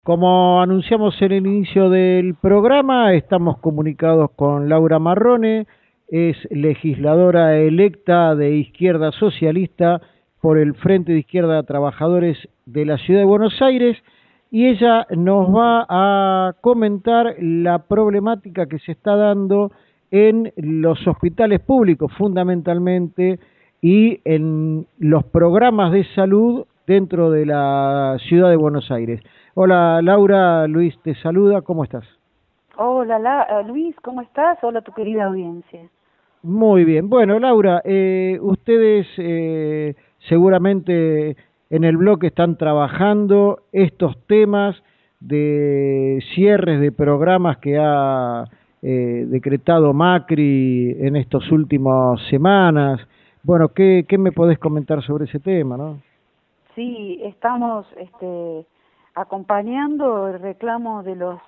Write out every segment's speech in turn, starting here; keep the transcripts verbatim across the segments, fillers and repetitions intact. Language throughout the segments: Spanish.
Como anunciamos en el inicio del programa, estamos comunicados con Laura Marrone, es legisladora electa de Izquierda Socialista por el Frente de Izquierda Trabajadores de la Ciudad de Buenos Aires, y ella nos va a comentar la problemática que se está dando en los hospitales públicos fundamentalmente y en los programas de salud dentro de la Ciudad de Buenos Aires. Hola Laura, Luis te saluda, ¿cómo estás? Hola La- eh, Luis, ¿cómo estás? Hola tu querida audiencia. Muy bien. Bueno, Laura, eh, ustedes eh, seguramente en el bloque están trabajando estos temas de cierres de programas que ha eh, decretado Macri en estas últimas semanas. Bueno, ¿qué, qué me podés comentar sobre ese tema, no? Sí, estamos este, acompañando el reclamo de los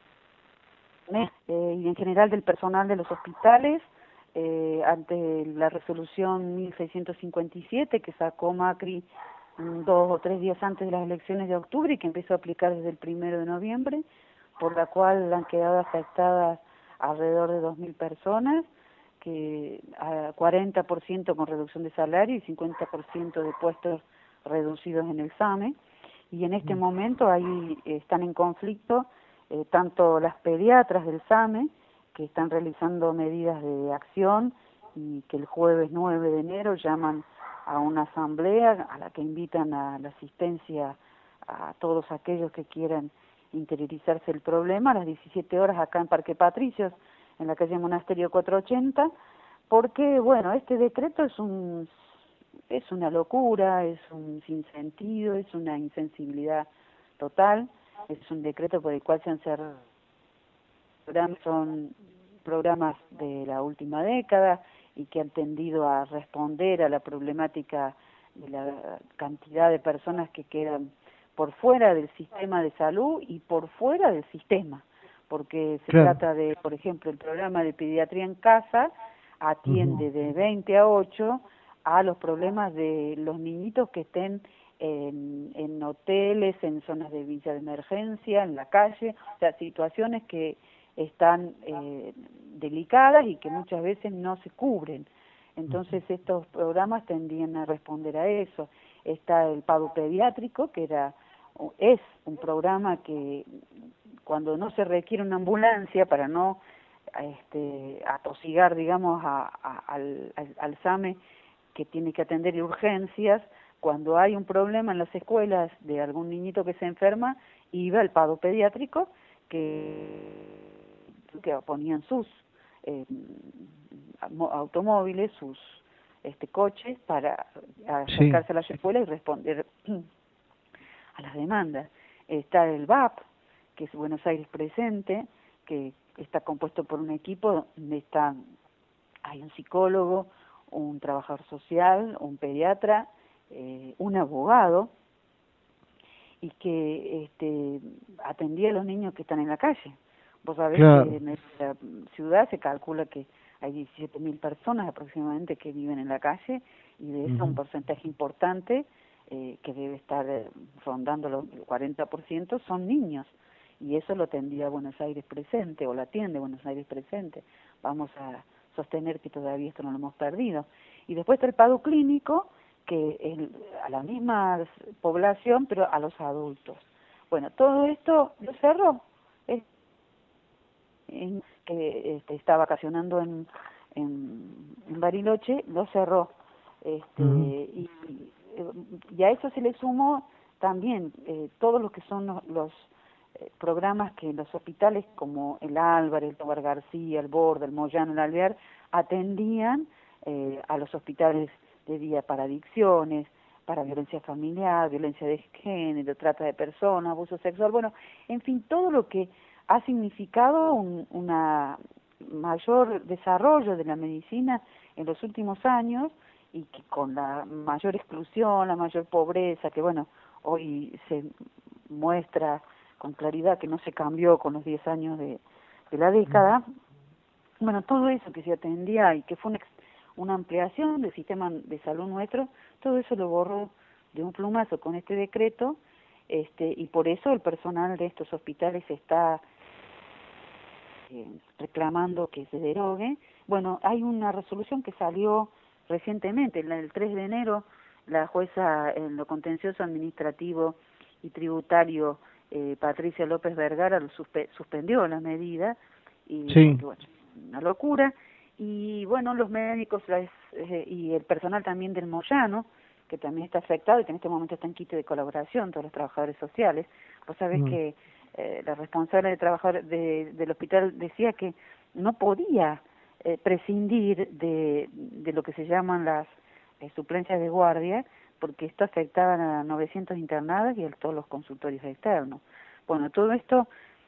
eh, y en general del personal de los hospitales eh, ante la resolución mil seiscientos cincuenta y siete que sacó Macri mm, dos o tres días antes de las elecciones de octubre y que empezó a aplicar desde el primero de noviembre, por la cual han quedado afectadas alrededor de dos mil personas, que a cuarenta por ciento con reducción de salario y cincuenta por ciento de puestos reducidos en el SAME, y en este momento ahí eh, están en conflicto eh, tanto las pediatras del SAME, que están realizando medidas de acción y que el jueves nueve de enero llaman a una asamblea a la que invitan a la asistencia a todos aquellos que quieran interiorizarse el problema a las diecisiete horas acá en Parque Patricios, en la calle Monasterio cuatrocientos ochenta, porque, bueno, este decreto es un es una locura, es un sinsentido, es una insensibilidad total, es un decreto por el cual se han cerrado programas, son programas de la última década y que han tendido a responder a la problemática de la cantidad de personas que quedan por fuera del sistema de salud y por fuera del sistema, porque se Claro. trata de, por ejemplo, el programa de pediatría en casa Ujú. atiende de veinte a ocho a los problemas de los niñitos que estén en, en hoteles, en zonas de villa de emergencia, en la calle, o sea, situaciones que están eh, delicadas y que muchas veces no se cubren. Entonces estos programas tendían a responder a eso. Está el pago pediátrico, que era es un programa que cuando no se requiere una ambulancia para no este, atosigar, digamos, a, a, al, al, al SAME que tiene que atender urgencias, cuando hay un problema en las escuelas de algún niñito que se enferma, iba al pago pediátrico, que, que ponían sus eh, automóviles, sus este, coches para Sí, acercarse a las escuelas y responder a las demandas. Está el B A P, que es Buenos Aires Presente, que está compuesto por un equipo donde están, hay un psicólogo, un trabajador social, un pediatra, eh, un abogado, y que este, atendía a los niños que están en la calle. Vos sabés que claro. en esta ciudad se calcula que hay diecisiete mil personas aproximadamente que viven en la calle, y de eso un Ujú. porcentaje importante, eh, que debe estar eh, rondando los cuarenta por ciento, son niños, y eso lo atendía Buenos Aires Presente, o la atiende Buenos Aires Presente. Vamos a sostener que todavía esto no lo hemos perdido. Y después está el pago clínico, que es a la misma población, pero a los adultos. Bueno, todo esto lo cerró, es, en, que este, está vacacionando en, en, en Bariloche, lo cerró. Este, Ujú. y, y a eso se le sumó también eh, todos los que son los, los eh, programas que los hospitales como el Álvarez, el Tobar García, el Borda, el Moyano, el Alvear, atendían eh, a los hospitales de día para adicciones, para violencia familiar, violencia de género, trata de personas, abuso sexual, bueno, en fin, todo lo que ha significado un una mayor desarrollo de la medicina en los últimos años, y que con la mayor exclusión, la mayor pobreza, que bueno, hoy se muestra con claridad que no se cambió con los diez años de, de la década, bueno, todo eso que se atendía y que fue una, una ampliación del sistema de salud nuestro, todo eso lo borró de un plumazo con este decreto, este, y por eso el personal de estos hospitales está eh, reclamando que se derogue. Bueno, hay una resolución que salió recientemente, el tres de enero, la jueza en lo contencioso administrativo y tributario, eh, Patricia López Vergara, lo suspe suspendió la medida, y sí. porque, bueno, una locura, y bueno, los médicos las, eh, y el personal también del Moyano, que también está afectado y que en este momento está en quite de colaboración, todos los trabajadores sociales. Vos sabés mm. que eh, la responsable de trabajar de, del hospital decía que no podía eh, prescindir de, de lo que se llaman las eh, suplencias de guardia, porque esto afectaba a novecientos internadas y a todos los consultorios externos. Bueno, todo esto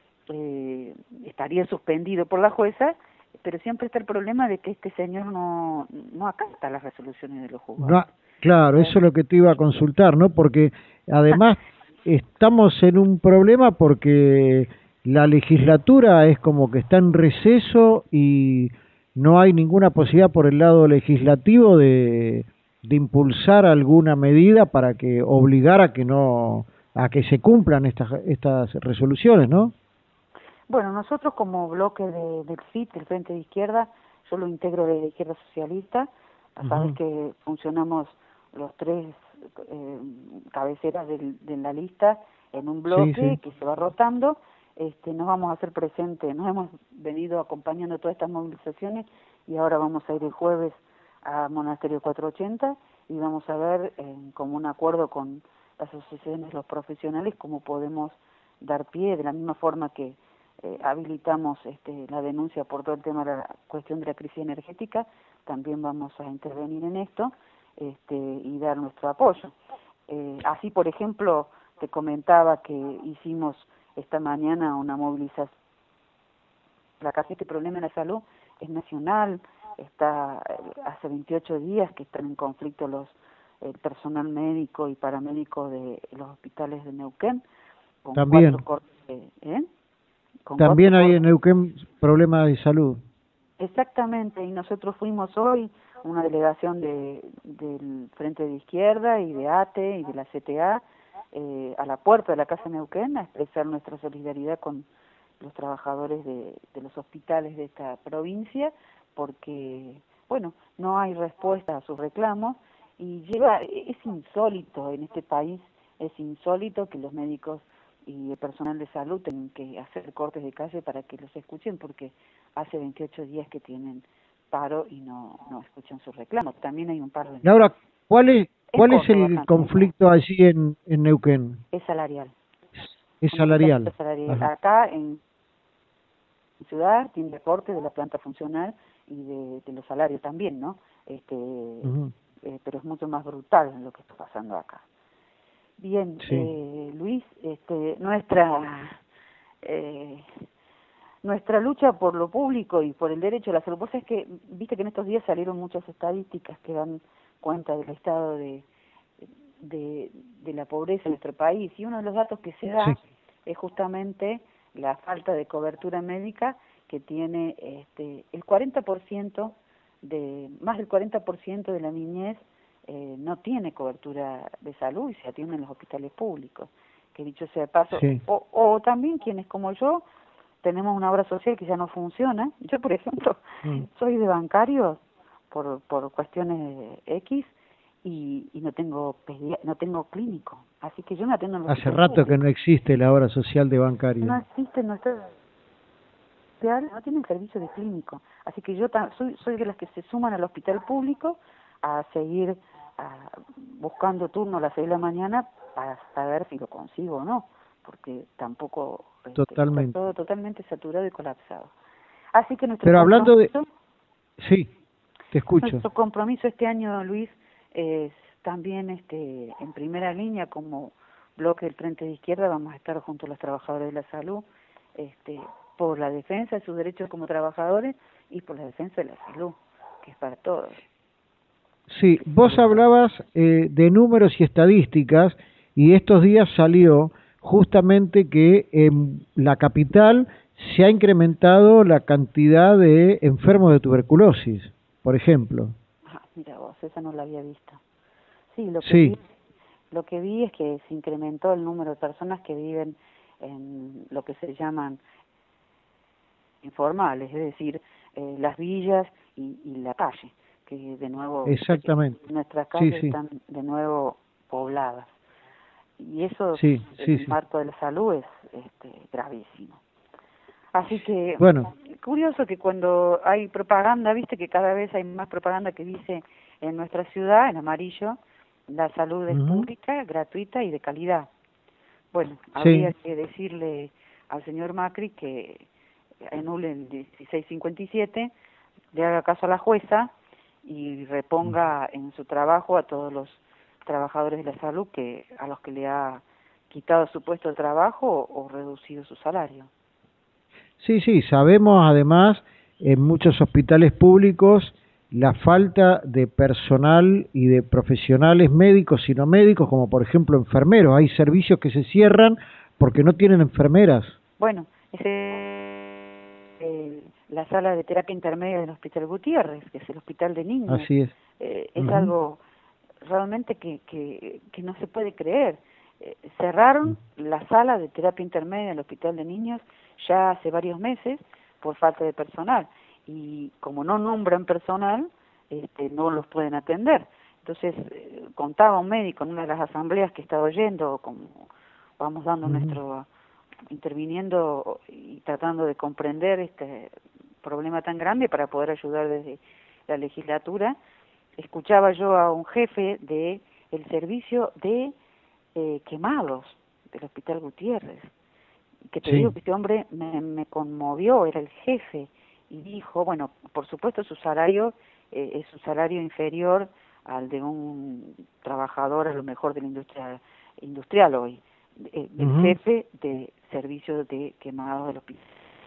eh, estaría suspendido por la jueza, pero siempre está el problema de que este señor no, no acata las resoluciones de los juzgados. No, claro, eso es lo que te iba a consultar, ¿no? Porque además estamos en un problema porque la legislatura es como que está en receso y no hay ninguna posibilidad por el lado legislativo de, de impulsar alguna medida para que obligar a que no a que se cumplan estas estas resoluciones, ¿no? Bueno, nosotros como bloque de, del F I T, del Frente de Izquierda, yo lo integro de la Izquierda Socialista, uh-huh. Sabes que funcionamos los tres eh, cabeceras del, de la lista en un bloque sí, sí. que se va rotando. Este, nos vamos a hacer presentes, nos hemos venido acompañando todas estas movilizaciones y ahora vamos a ir el jueves a Monasterio cuatrocientos ochenta y vamos a ver eh, como un acuerdo con las asociaciones, los profesionales, cómo podemos dar pie de la misma forma que eh, habilitamos este, la denuncia por todo el tema de la cuestión de la crisis energética, también vamos a intervenir en esto este, y dar nuestro apoyo. Eh, así, por ejemplo, te comentaba que hicimos esta mañana una movilización. La casi este problema de la salud es nacional, está hace veintiocho días que están en conflicto los el personal médico y paramédico de los hospitales de Neuquén. Con También, cortes, ¿eh? con también hay cortes. en Neuquén problemas de salud. Exactamente, y nosotros fuimos hoy una delegación de del Frente de Izquierda y de A T E y de la C T A eh, a la puerta de la Casa Neuquén a expresar nuestra solidaridad con los trabajadores de, de los hospitales de esta provincia, porque, bueno, no hay respuesta a sus reclamos y lleva, es insólito en este país, es insólito que los médicos y el personal de salud tengan que hacer cortes de calle para que los escuchen, porque hace veintiocho días que tienen paro y no, no escuchan sus reclamos. También hay un paro de... Laura, ¿cuál es, cuál es, es el bastante. conflicto allí en, en Neuquén? Es salarial. Es salarial. Es salarial. Acá en ciudad tiene recorte de la planta funcional y de, de los salarios también, ¿no? Este, uh-huh. eh, pero es mucho más brutal lo que está pasando acá. Bien, sí. eh, Luis, este, nuestra eh, nuestra lucha por lo público y por el derecho a la salud, vos es que viste que en estos días salieron muchas estadísticas que dan cuenta del estado de, de, de la pobreza en nuestro país, y uno de los datos que se da sí. es justamente la falta de cobertura médica que tiene este el cuarenta por ciento de más del cuarenta por ciento de la niñez eh, no tiene cobertura de salud y se atiende en los hospitales públicos, que dicho sea de paso, sí. o, o también quienes como yo tenemos una obra social que ya no funciona. Yo, por ejemplo, mm. soy de bancarios por por cuestiones X y, y no tengo no tengo clínico, así que yo me atiendo en los Hace rato públicos. Que no existe la obra social de bancario. No existe, no está, no tienen servicio de clínico, así que yo soy soy de las que se suman al hospital público a seguir a, buscando turno a las seis de la mañana para saber si lo consigo o no, porque tampoco totalmente. Está todo totalmente saturado y colapsado. Así que nuestro Pero hablando de... Sí, te escucho. Nuestro compromiso este año, Luis, es también este en primera línea como bloque del Frente de Izquierda, vamos a estar junto a los trabajadores de la salud, este por la defensa de sus derechos como trabajadores y por la defensa de la salud, que es para todos. Sí, vos hablabas eh, de números y estadísticas, y estos días salió justamente que en la capital se ha incrementado la cantidad de enfermos de tuberculosis, por ejemplo. Ah, mira vos, esa no la había visto. Sí, lo que sí. vi lo que vi es que se incrementó el número de personas que viven en lo que se llaman informales, es decir, eh, las villas y, y la calle, que de nuevo exactamente, nuestras calles sí, sí. están de nuevo pobladas. Y eso, sí, en sí, el sí. marco de la salud, es este, gravísimo. Así que, Bueno, curioso que cuando hay propaganda, viste que cada vez hay más propaganda que dice en nuestra ciudad, en amarillo, la salud es uh-huh. pública, gratuita y de calidad. Bueno, sí. habría que decirle al señor Macri que anule el dieciséis cincuenta y siete, le haga caso a la jueza y reponga en su trabajo a todos los trabajadores de la salud que a los que le ha quitado su puesto de trabajo o, o reducido su salario. Sí, sí, sabemos además en muchos hospitales públicos la falta de personal y de profesionales médicos y no médicos, como por ejemplo enfermeros. Hay servicios que se cierran porque no tienen enfermeras. Bueno, ese, eh, la sala de terapia intermedia del Hospital Gutiérrez, que es el hospital de niños, Así es. eh, es Uh-huh. algo realmente que, que, que no se puede creer. Eh, cerraron la sala de terapia intermedia del Hospital de Niños ya hace varios meses por falta de personal, y como no nombran personal, este, no los pueden atender. Entonces, eh, contaba un médico en una de las asambleas que estaba oyendo, como vamos dando uh-huh. nuestro, interviniendo y tratando de comprender este problema tan grande para poder ayudar desde la legislatura, escuchaba yo a un jefe de el servicio de eh, quemados del Hospital Gutiérrez, que te sí. digo que este hombre me, me conmovió, era el jefe, y dijo, bueno, por supuesto su salario eh, es un salario inferior al de un trabajador a lo mejor de la industria industrial hoy, eh, el uh-huh. jefe de servicio de quemados del hospital.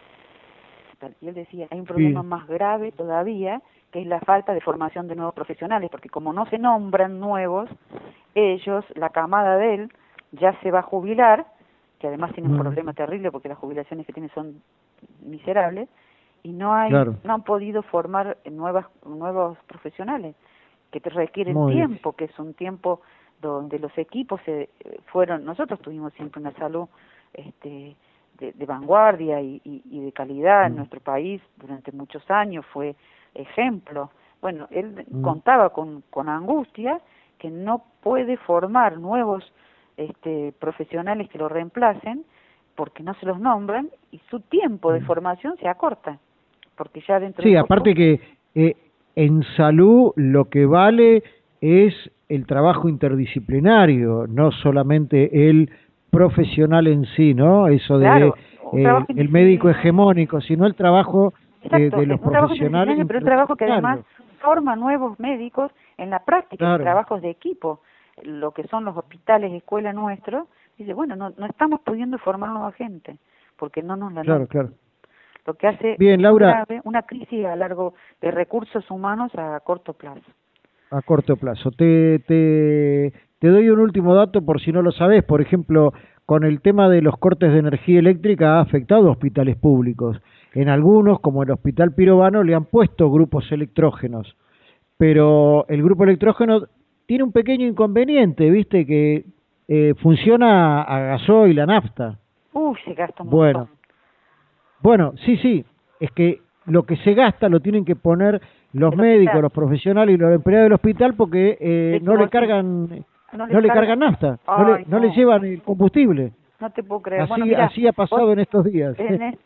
Y él decía, hay un problema sí. más grave todavía, que es la falta de formación de nuevos profesionales, porque como no se nombran nuevos, ellos, la camada de él, ya se va a jubilar, que además tiene un mm. problema terrible porque las jubilaciones que tiene son miserables, y no hay claro. no han podido formar nuevas nuevos profesionales, que te requieren Muy tiempo, bien. que es un tiempo donde los equipos se fueron, nosotros tuvimos siempre una salud este de, de vanguardia y, y, y de calidad mm. en nuestro país durante muchos años, fue ejemplo. Bueno, él mm. contaba con, con angustia que no puede formar nuevos este, profesionales que lo reemplacen porque no se los nombran y su tiempo de formación se acorta, porque ya dentro sí, de aparte poco... que eh, en salud lo que vale es el trabajo interdisciplinario, no solamente el profesional en sí, ¿no? Eso de claro, eh, el médico hegemónico, sino el trabajo Exacto, de, de los un profesionales trabajo pero un trabajo que además forma nuevos médicos en la práctica, claro. en trabajos de equipo, lo que son los hospitales, escuela nuestro, dice, bueno, no, no estamos pudiendo formar nueva gente, porque no nos la Claro, nombran. claro. Lo que hace Bien, Laura, grave, una crisis a largo de recursos humanos a corto plazo. A corto plazo. Te, te, te doy un último dato por si no lo sabes. Por ejemplo, con el tema de los cortes de energía eléctrica ha afectado a hospitales públicos. En algunos, como el Hospital Pirovano, le han puesto grupos electrógenos. Pero el grupo electrógeno tiene un pequeño inconveniente, ¿viste? Que eh, funciona a gasoil, a nafta. Uy, se gasta un bueno, montón. Bueno, sí, sí. Es que lo que se gasta lo tienen que poner los el médicos, hospital. Los profesionales y los empleados del hospital porque eh, no le cargan no le, no le cargan nafta, Ay, no, le, no. no le llevan el combustible. No te puedo creer. Así, bueno, mirá, así ha pasado vos, en estos días. En es,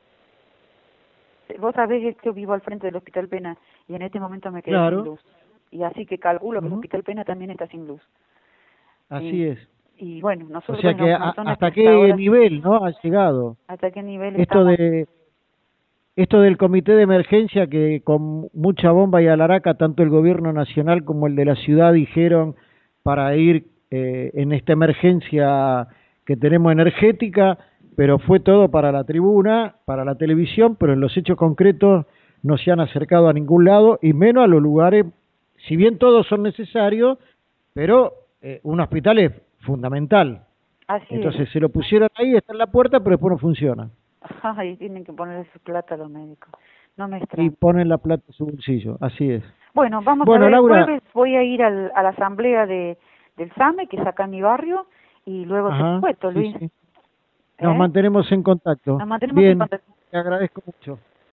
vos sabés que yo vivo al frente del Hospital Pena y en este momento me quedé claro. sin luz. Y así que calculo que uh-huh. el Hospital Pena también está sin luz. Así y, es. Y bueno, nosotros... O sea que a, hasta que qué ahora, nivel no ha llegado. Hasta qué nivel Esto estamos... de... Esto del comité de emergencia que con mucha bomba y alaraca tanto el gobierno nacional como el de la ciudad dijeron para ir eh, en esta emergencia que tenemos energética, pero fue todo para la tribuna, para la televisión, pero en los hechos concretos no se han acercado a ningún lado y menos a los lugares, si bien todos son necesarios, pero eh, un hospital es fundamental. Así Entonces es. se lo pusieron ahí, está en la puerta, pero después no funciona. Ay, tienen que poner su plata a los médicos. No me extraña. Y ponen la plata en su bolsillo, así es. Bueno, vamos bueno, a ver, Laura, el jueves voy a ir al, a la asamblea de, del SAME, que es acá en mi barrio, y luego Ajá, te cuento, sí, Luis. sí. Nos ¿Eh? mantenemos en contacto. Nos mantenemos Bien, en contacto. te agradezco mucho.